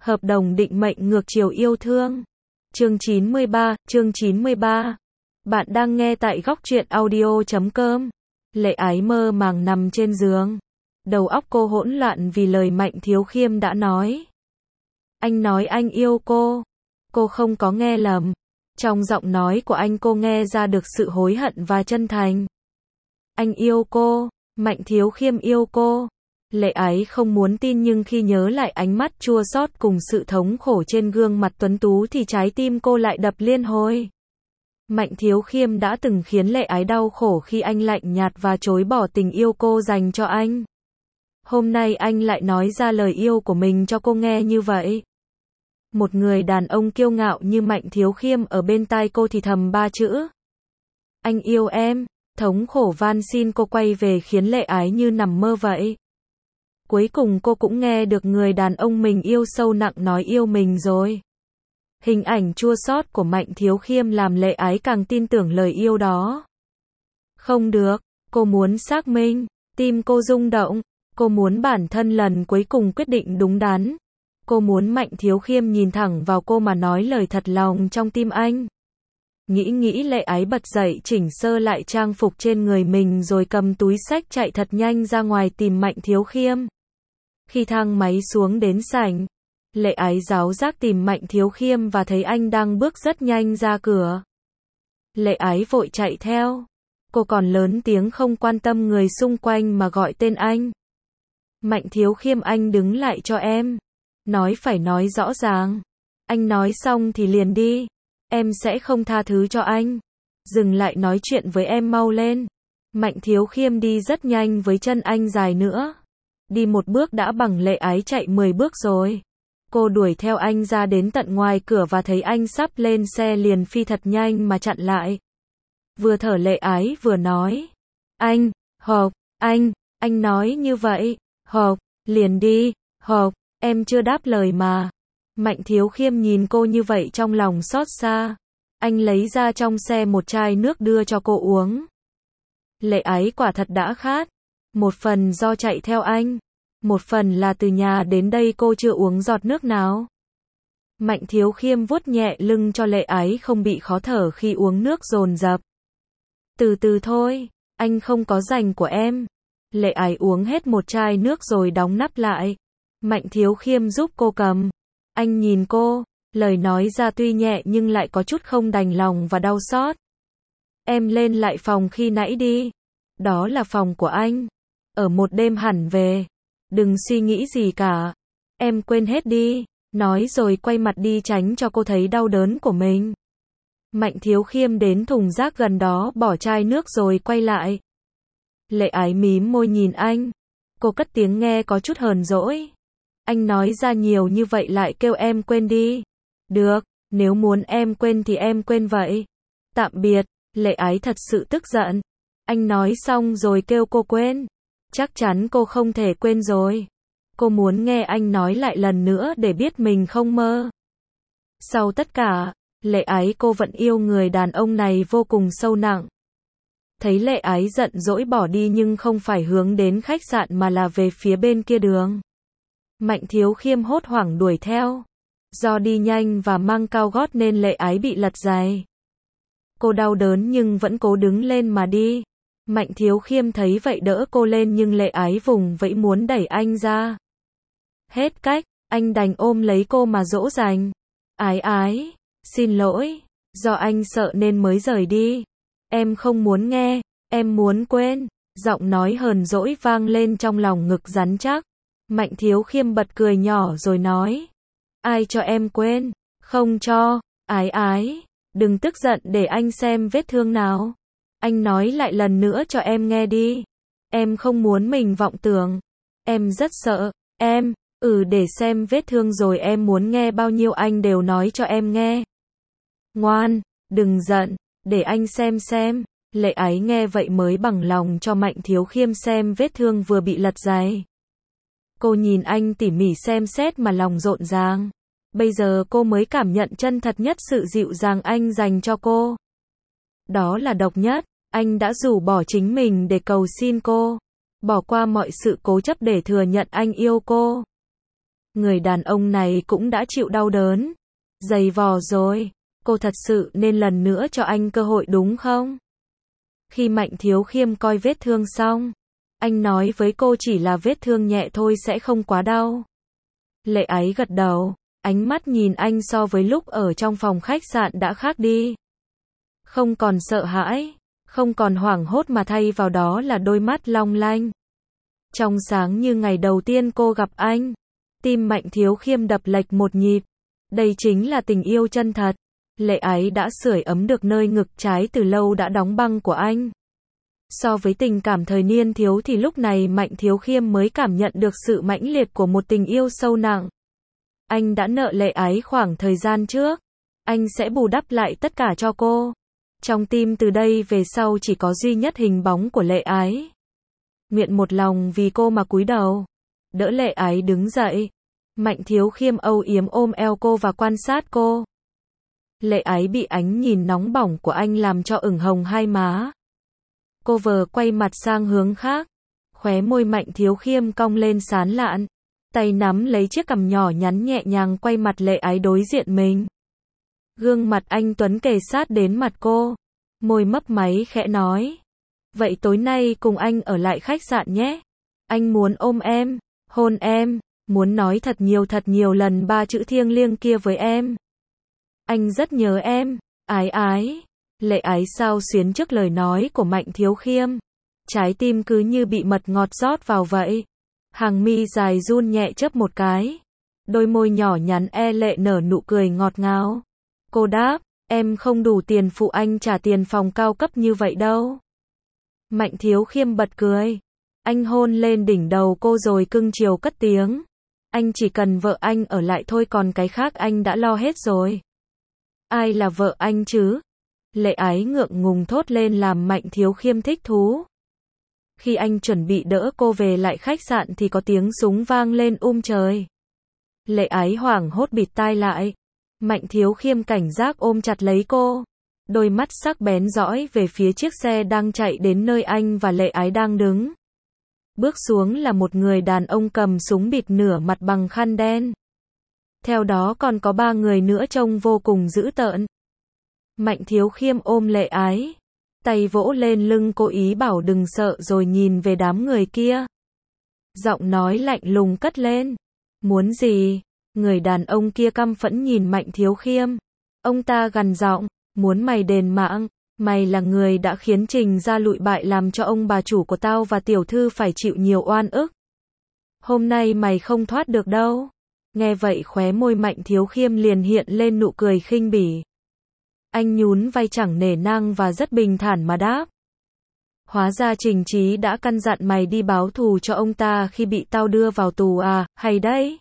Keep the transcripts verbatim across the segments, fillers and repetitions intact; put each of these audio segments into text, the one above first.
Hợp đồng định mệnh ngược chiều yêu thương. Chương chín mươi ba, chương chín mươi ba. Bạn đang nghe tại góc truyện audio chấm com. Lệ Ái mơ màng nằm trên giường. Đầu óc cô hỗn loạn vì lời Mạnh Thiếu Khiêm đã nói. Anh nói anh yêu cô. Cô không có nghe lầm. Trong giọng nói của anh cô nghe ra được sự hối hận và chân thành. Anh yêu cô. Mạnh Thiếu Khiêm yêu cô. Lệ Ái không muốn tin nhưng khi nhớ lại ánh mắt chua xót cùng sự thống khổ trên gương mặt tuấn tú thì trái tim cô lại đập liên hồi. Mạnh Thiếu Khiêm đã từng khiến Lệ Ái đau khổ khi anh lạnh nhạt và chối bỏ tình yêu cô dành cho anh. Hôm nay anh lại nói ra lời yêu của mình cho cô nghe như vậy. Một người đàn ông kiêu ngạo như Mạnh Thiếu Khiêm ở bên tai cô thì thầm ba chữ. Anh yêu em. Thống khổ van xin cô quay về khiến Lệ Ái như nằm mơ vậy. Cuối cùng cô cũng nghe được người đàn ông mình yêu sâu nặng nói yêu mình rồi. Hình ảnh chua xót của Mạnh Thiếu Khiêm làm Lệ Ái càng tin tưởng lời yêu đó. Không được, cô muốn xác minh, tim cô rung động, cô muốn bản thân lần cuối cùng quyết định đúng đắn. Cô muốn Mạnh Thiếu Khiêm nhìn thẳng vào cô mà nói lời thật lòng trong tim anh. Nghĩ nghĩ Lệ Ái bật dậy chỉnh sơ lại trang phục trên người mình rồi cầm túi xách chạy thật nhanh ra ngoài tìm Mạnh Thiếu Khiêm. Khi thang máy xuống đến sảnh, Lệ Ái giáo giác tìm Mạnh Thiếu Khiêm và thấy anh đang bước rất nhanh ra cửa. Lệ Ái vội chạy theo. Cô còn lớn tiếng không quan tâm người xung quanh mà gọi tên anh. Mạnh Thiếu Khiêm, anh đứng lại cho em. Nói phải nói rõ ràng. Anh nói xong thì liền đi. Em sẽ không tha thứ cho anh. Dừng lại nói chuyện với em mau lên. Mạnh Thiếu Khiêm đi rất nhanh với chân anh dài nữa. Đi một bước đã bằng Lệ Ái chạy mười bước rồi. Cô đuổi theo anh ra đến tận ngoài cửa và thấy anh sắp lên xe liền phi thật nhanh mà chặn lại. Vừa thở Lệ Ái vừa nói. Anh, hộp, anh, anh nói như vậy, hộp, liền đi, hộp, em chưa đáp lời mà. Mạnh Thiếu Khiêm nhìn cô như vậy trong lòng xót xa. Anh lấy ra trong xe một chai nước đưa cho cô uống. Lệ Ái quả thật đã khát. Một phần do chạy theo anh. Một phần là từ nhà đến đây cô chưa uống giọt nước nào. Mạnh Thiếu Khiêm vuốt nhẹ lưng cho Lệ Ái không bị khó thở khi uống nước dồn dập. Từ từ thôi, anh không có dành của em. Lệ Ái uống hết một chai nước rồi đóng nắp lại. Mạnh Thiếu Khiêm giúp cô cầm. Anh nhìn cô, lời nói ra tuy nhẹ nhưng lại có chút không đành lòng và đau xót. Em lên lại phòng khi nãy đi. Đó là phòng của anh. Ở một đêm hẳn về. Đừng suy nghĩ gì cả. Em quên hết đi. Nói rồi quay mặt đi tránh cho cô thấy đau đớn của mình. Mạnh Thiếu Khiêm đến thùng rác gần đó bỏ chai nước rồi quay lại. Lệ Ái mím môi nhìn anh. Cô cất tiếng nghe có chút hờn dỗi. Anh nói ra nhiều như vậy lại kêu em quên đi. Được, nếu muốn em quên thì em quên vậy. Tạm biệt. Lệ Ái thật sự tức giận. Anh nói xong rồi kêu cô quên. Chắc chắn cô không thể quên rồi. Cô muốn nghe anh nói lại lần nữa để biết mình không mơ. Sau tất cả, Lệ Ái cô vẫn yêu người đàn ông này vô cùng sâu nặng. Thấy Lệ Ái giận dỗi bỏ đi nhưng không phải hướng đến khách sạn mà là về phía bên kia đường. Mạnh Thiếu Khiêm hốt hoảng đuổi theo. Do đi nhanh và mang cao gót nên Lệ Ái bị lật giày. Cô đau đớn nhưng vẫn cố đứng lên mà đi. Mạnh Thiếu Khiêm thấy vậy đỡ cô lên nhưng Lệ Ái vùng vẫy muốn đẩy anh ra. Hết cách, anh đành ôm lấy cô mà dỗ dành. Ái Ái, xin lỗi, do anh sợ nên mới rời đi. Em không muốn nghe, em muốn quên. Giọng nói hờn dỗi vang lên trong lòng ngực rắn chắc. Mạnh Thiếu Khiêm bật cười nhỏ rồi nói. Ai cho em quên? Không cho. Ái Ái, đừng tức giận để anh xem vết thương nào. Anh nói lại lần nữa cho em nghe đi. Em không muốn mình vọng tưởng. Em rất sợ. Em, ừ để xem vết thương rồi em muốn nghe bao nhiêu anh đều nói cho em nghe. Ngoan, đừng giận, để anh xem xem. Lệ Ái nghe vậy mới bằng lòng cho Mạnh Thiếu Khiêm xem vết thương vừa bị lật giày. Cô nhìn anh tỉ mỉ xem xét mà lòng rộn ràng. Bây giờ cô mới cảm nhận chân thật nhất sự dịu dàng anh dành cho cô. Đó là độc nhất. Anh đã rủ bỏ chính mình để cầu xin cô. Bỏ qua mọi sự cố chấp để thừa nhận anh yêu cô. Người đàn ông này cũng đã chịu đau đớn. Dày vò rồi. Cô thật sự nên lần nữa cho anh cơ hội đúng không? Khi Mạnh Thiếu Khiêm coi vết thương xong, anh nói với cô chỉ là vết thương nhẹ thôi sẽ không quá đau. Lệ Ái gật đầu, ánh mắt nhìn anh so với lúc ở trong phòng khách sạn đã khác đi. Không còn sợ hãi, không còn hoảng hốt mà thay vào đó là đôi mắt long lanh. Trong sáng như ngày đầu tiên cô gặp anh, tim Mạnh Thiếu Khiêm đập lệch một nhịp. Đây chính là tình yêu chân thật. Lệ Ái đã sưởi ấm được nơi ngực trái từ lâu đã đóng băng của anh. So với tình cảm thời niên thiếu thì lúc này Mạnh Thiếu Khiêm mới cảm nhận được sự mãnh liệt của một tình yêu sâu nặng. Anh đã nợ Lệ Ái khoảng thời gian trước. Anh sẽ bù đắp lại tất cả cho cô. Trong tim từ đây về sau chỉ có duy nhất hình bóng của Lệ Ái. Nguyện một lòng vì cô mà cúi đầu. Đỡ Lệ Ái đứng dậy. Mạnh Thiếu Khiêm âu yếm ôm eo cô và quan sát cô. Lệ Ái bị ánh nhìn nóng bỏng của anh làm cho ửng hồng hai má. Cô vờ quay mặt sang hướng khác. Khóe môi Mạnh Thiếu Khiêm cong lên sán lạn. Tay nắm lấy chiếc cằm nhỏ nhắn nhẹ nhàng quay mặt Lệ Ái đối diện mình. Gương mặt anh tuấn kề sát đến mặt cô. Môi mấp máy khẽ nói. Vậy tối nay cùng anh ở lại khách sạn nhé. Anh muốn ôm em, hôn em, muốn nói thật nhiều thật nhiều lần ba chữ thiêng liêng kia với em. Anh rất nhớ em, Ái Ái. Lệ Ái xao xuyến trước lời nói của Mạnh Thiếu Khiêm. Trái tim cứ như bị mật ngọt rót vào vậy. Hàng mi dài run nhẹ chớp một cái. Đôi môi nhỏ nhắn e lệ nở nụ cười ngọt ngào. Cô đáp, em không đủ tiền phụ anh trả tiền phòng cao cấp như vậy đâu. Mạnh Thiếu Khiêm bật cười. Anh hôn lên đỉnh đầu cô rồi cưng chiều cất tiếng. Anh chỉ cần vợ anh ở lại thôi còn cái khác anh đã lo hết rồi. Ai là vợ anh chứ? Lệ Ái ngượng ngùng thốt lên làm Mạnh Thiếu Khiêm thích thú. Khi anh chuẩn bị đỡ cô về lại khách sạn thì có tiếng súng vang lên um trời. Lệ Ái hoảng hốt bịt tai lại. Mạnh Thiếu Khiêm cảnh giác ôm chặt lấy cô. Đôi mắt sắc bén dõi về phía chiếc xe đang chạy đến nơi anh và Lệ Ái đang đứng. Bước xuống là một người đàn ông cầm súng bịt nửa mặt bằng khăn đen. Theo đó còn có ba người nữa trông vô cùng dữ tợn. Mạnh Thiếu Khiêm ôm Lệ Ái. Tay vỗ lên lưng cô ý bảo đừng sợ rồi nhìn về đám người kia. Giọng nói lạnh lùng cất lên. Muốn gì? Người đàn ông kia căm phẫn nhìn Mạnh Thiếu Khiêm. Ông ta gằn giọng. Muốn mày đền mạng. Mày là người đã khiến Trình gia lụi bại làm cho ông bà chủ của tao và tiểu thư phải chịu nhiều oan ức. Hôm nay mày không thoát được đâu. Nghe vậy khóe môi Mạnh Thiếu Khiêm liền hiện lên nụ cười khinh bỉ. Anh nhún vai chẳng nể nang và rất bình thản mà đáp. Hóa ra Trình Chí đã căn dặn mày đi báo thù cho ông ta khi bị tao đưa vào tù à, hay đấy.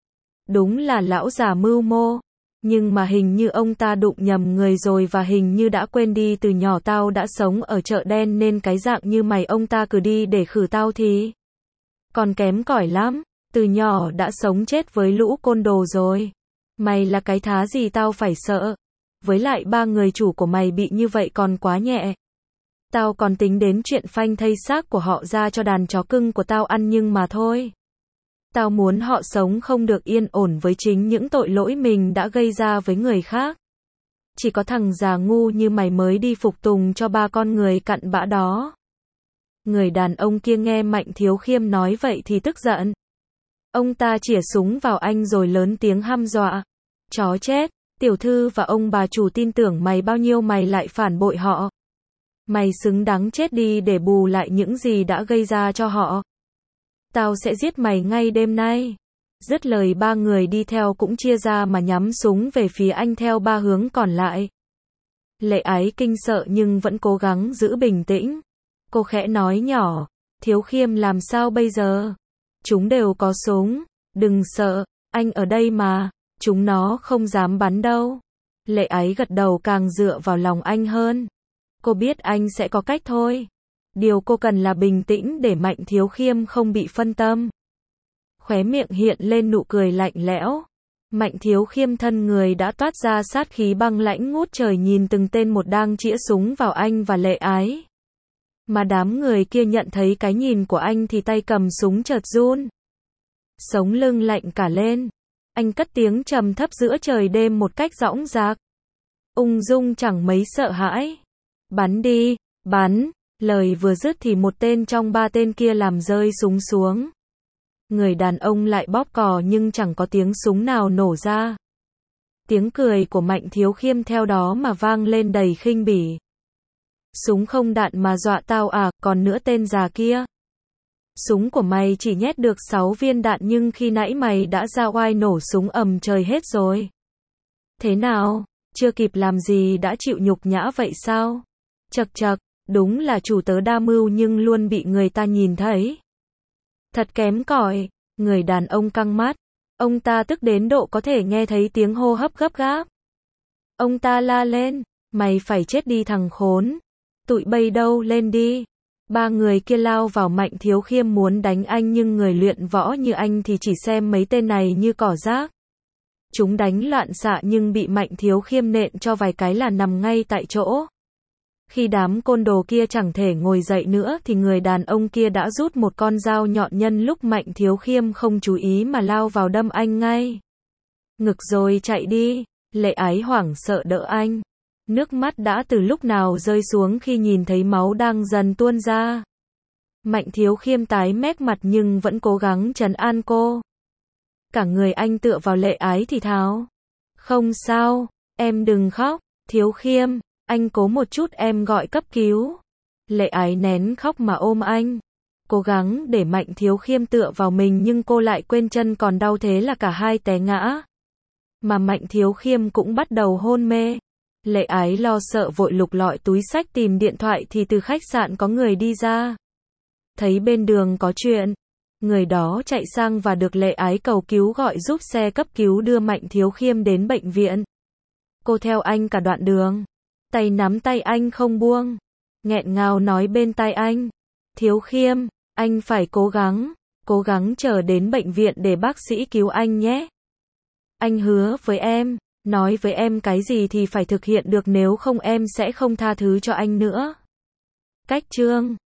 Đúng là lão già mưu mô. Nhưng mà hình như ông ta đụng nhầm người rồi và hình như đã quên đi từ nhỏ tao đã sống ở chợ đen nên cái dạng như mày ông ta cử đi để khử tao thì còn kém cỏi lắm. Từ nhỏ đã sống chết với lũ côn đồ rồi. Mày là cái thá gì tao phải sợ. Với lại ba người chủ của mày bị như vậy còn quá nhẹ. Tao còn tính đến chuyện phanh thây xác của họ ra cho đàn chó cưng của tao ăn nhưng mà thôi. Tao muốn họ sống không được yên ổn với chính những tội lỗi mình đã gây ra với người khác. Chỉ có thằng già ngu như mày mới đi phục tùng cho ba con người cặn bã đó. Người đàn ông kia nghe Mạnh Thiếu Khiêm nói vậy thì tức giận. Ông ta chĩa súng vào anh rồi lớn tiếng hăm dọa. Chó chết, tiểu thư và ông bà chủ tin tưởng mày bao nhiêu mày lại phản bội họ. Mày xứng đáng chết đi để bù lại những gì đã gây ra cho họ. Tao sẽ giết mày ngay đêm nay. Dứt lời ba người đi theo cũng chia ra mà nhắm súng về phía anh theo ba hướng còn lại. Lệ Ái kinh sợ nhưng vẫn cố gắng giữ bình tĩnh. Cô khẽ nói nhỏ, Thiếu Khiêm làm sao bây giờ? Chúng đều có súng. Đừng sợ, anh ở đây mà. Chúng nó không dám bắn đâu. Lệ Ái gật đầu càng dựa vào lòng anh hơn. Cô biết anh sẽ có cách thôi. Điều cô cần là bình tĩnh để Mạnh Thiếu Khiêm không bị phân tâm. Khóe miệng hiện lên nụ cười lạnh lẽo. Mạnh Thiếu Khiêm thân người đã toát ra sát khí băng lãnh ngút trời nhìn từng tên một đang chĩa súng vào anh và Lệ Ái. Mà đám người kia nhận thấy cái nhìn của anh thì tay cầm súng chợt run. Sống lưng lạnh cả lên. Anh cất tiếng trầm thấp giữa trời đêm một cách dõng dạc. Ung dung chẳng mấy sợ hãi. Bắn đi, bắn. Lời vừa dứt thì một tên trong ba tên kia làm rơi súng xuống. Người đàn ông lại bóp cò nhưng chẳng có tiếng súng nào nổ ra. Tiếng cười của Mạnh Thiếu Khiêm theo đó mà vang lên đầy khinh bỉ. Súng không đạn mà dọa tao à, còn nữa tên già kia. Súng của mày chỉ nhét được sáu viên đạn nhưng khi nãy mày đã ra oai nổ súng ầm trời hết rồi. Thế nào, chưa kịp làm gì đã chịu nhục nhã vậy sao? Chậc chậc, đúng là chủ tớ đa mưu nhưng luôn bị người ta nhìn thấy. Thật kém cỏi, người đàn ông căng mắt. Ông ta tức đến độ có thể nghe thấy tiếng hô hấp gấp gáp. Ông ta la lên, mày phải chết đi thằng khốn. Tụi bay đâu lên đi. Ba người kia lao vào Mạnh Thiếu Khiêm muốn đánh anh nhưng người luyện võ như anh thì chỉ xem mấy tên này như cỏ rác. Chúng đánh loạn xạ nhưng bị Mạnh Thiếu Khiêm nện cho vài cái là nằm ngay tại chỗ. Khi đám côn đồ kia chẳng thể ngồi dậy nữa thì người đàn ông kia đã rút một con dao nhọn nhân lúc Mạnh Thiếu Khiêm không chú ý mà lao vào đâm anh ngay. Ngực rồi chạy đi. Lệ Ái hoảng sợ đỡ anh. Nước mắt đã từ lúc nào rơi xuống khi nhìn thấy máu đang dần tuôn ra. Mạnh Thiếu Khiêm tái mét mặt nhưng vẫn cố gắng trấn an cô. Cả người anh tựa vào Lệ Ái thì thào. Không sao, em đừng khóc. Thiếu Khiêm, anh cố một chút em gọi cấp cứu. Lệ Ái nén khóc mà ôm anh. Cố gắng để Mạnh Thiếu Khiêm tựa vào mình nhưng cô lại quên chân còn đau thế là cả hai té ngã. Mà Mạnh Thiếu Khiêm cũng bắt đầu hôn mê. Lệ Ái lo sợ vội lục lọi túi xách tìm điện thoại thì từ khách sạn có người đi ra. Thấy bên đường có chuyện. Người đó chạy sang và được Lệ Ái cầu cứu gọi giúp xe cấp cứu đưa Mạnh Thiếu Khiêm đến bệnh viện. Cô theo anh cả đoạn đường. Tay nắm tay anh không buông. Nghẹn ngào nói bên tai anh. Thiếu Khiêm, anh phải cố gắng. Cố gắng chờ đến bệnh viện để bác sĩ cứu anh nhé. Anh hứa với em. Nói với em cái gì thì phải thực hiện được nếu không em sẽ không tha thứ cho anh nữa. Cách chương